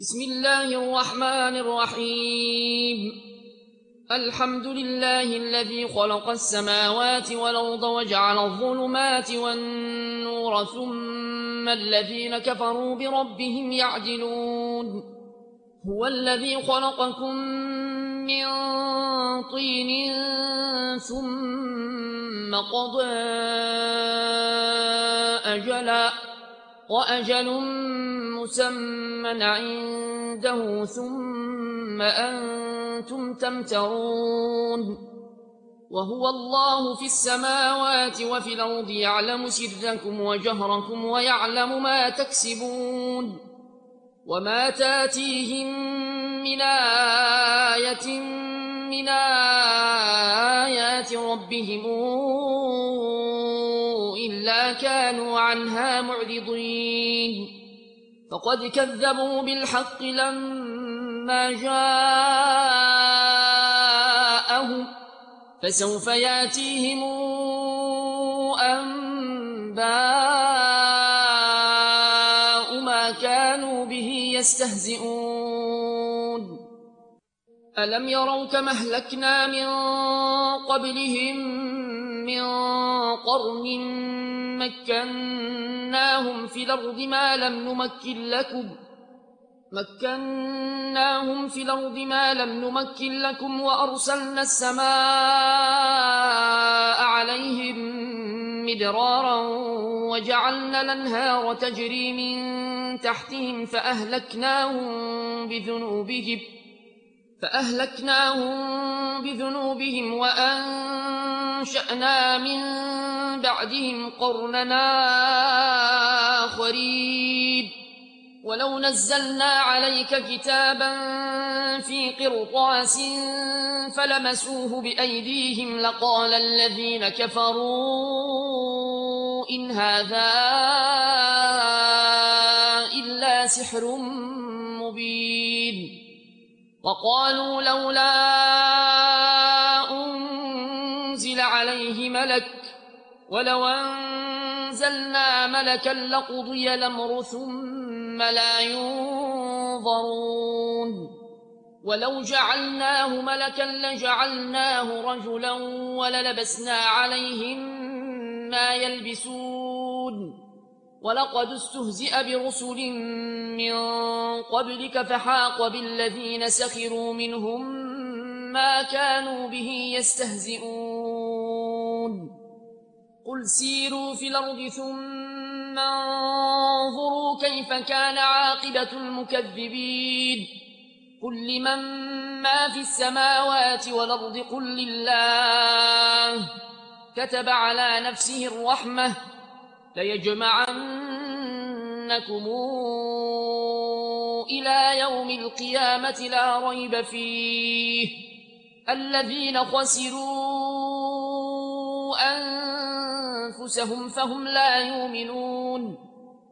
بسم الله الرحمن الرحيم. الحمد لله الذي خلق السماوات والأرض وجعل الظلمات والنور ثم الذين كفروا بربهم يعدلون. هو الذي خلقكم من طين ثم قضى أجلا وأجل مسمى عنده ثم أنتم تمترون. وهو الله في السماوات وفي الأرض يعلم سركم وجهركم ويعلم ما تكسبون. وما تاتيهم من آية من آيات ربهم إلا كانوا عنها معرضين. فقد كذبوا بالحق لما جاءهم فسوف ياتيهم أنباء ما كانوا به يستهزئون. ألم يروا كما أهلكنا من قبلهم من قرن مكناهم في الأرض ما لم نمكن لكم وأرسلنا السماء عليهم مدرارا وجعلنا الأنهار تجري من تحتهم فأهلكناهم بذنوبهم وأنشأنا من بعدهم قرننا آخرين. ولو نزلنا عليك كتابا في قرطاس فلمسوه بأيديهم لقال الذين كفروا إن هذا إلا سحر مبين. وقالوا لولا أنزل عليه ملك ولو أنزلنا ملكا لقضي الأمر ثم لا ينظرون. ولو جعلناه ملكا لجعلناه رجلا وللبسنا عليهم ما يلبسون. ولقد استهزئ برسل من قبلك فحاق بالذين سخروا منهم ما كانوا به يستهزئون. قل سيروا في الأرض ثم انظروا كيف كان عاقبة المكذبين. قل لمن ما في السماوات والأرض قل لله كتب على نفسه الرحمة ليجمعنكم إلى يوم القيامة لا ريب فيه الذين خسروا أنفسهم فهم لا يؤمنون.